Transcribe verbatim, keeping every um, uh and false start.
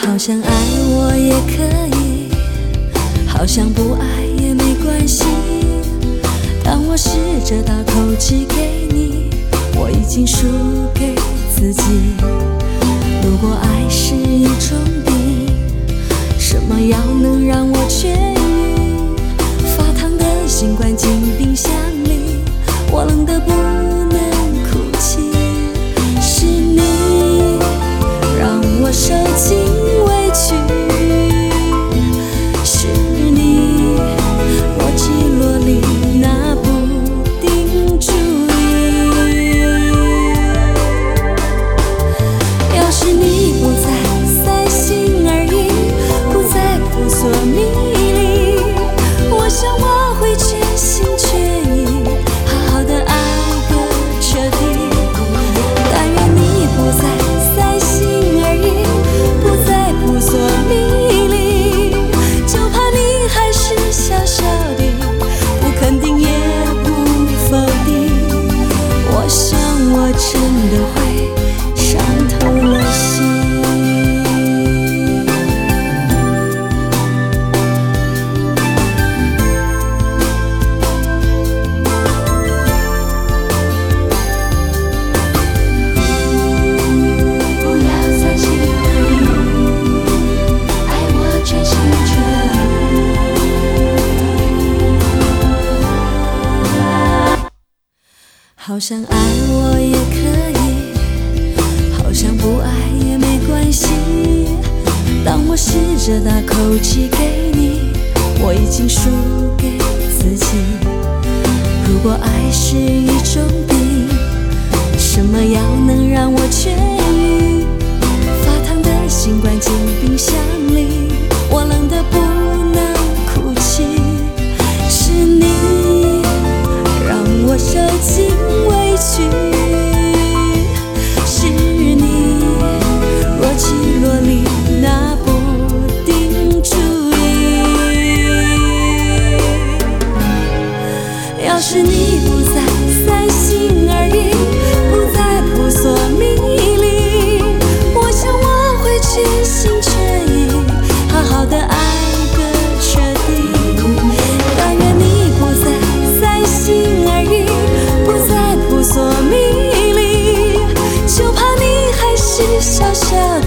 好像爱我也可以，好像不爱也没关系。当我试着把口气给你，我已经输给自己。如果爱是一种病，什么药能让我痊愈？发烫的心关进冰箱里，我冷得不能哭泣。是你让我受尽委屈，是你若即若离那不定主意。要是你不再塞心而印，不再扑朔迷离，我想我会全心全意好好的爱个彻底。但愿你不再塞心而印，不再扑朔迷离，就怕你还是小小的不肯定也不否定。我想我真的会伤透了心。不要再心而印，爱我全心全意。好像爱我也可以，好像不爱也没关系。当我试着把口气给你，我已经输给自己。如果爱是一种病，什么药能让我痊愈？发烫的心关进冰箱里，我冷得不能哭泣。是你让我受尽委屈，是你若即若离那不定主意。要是你不再塞心而印，不再扑朔迷离，我想我会全心全意好好的爱个彻底。但愿你不再塞心而印，不再扑朔迷离，就怕你还是小小的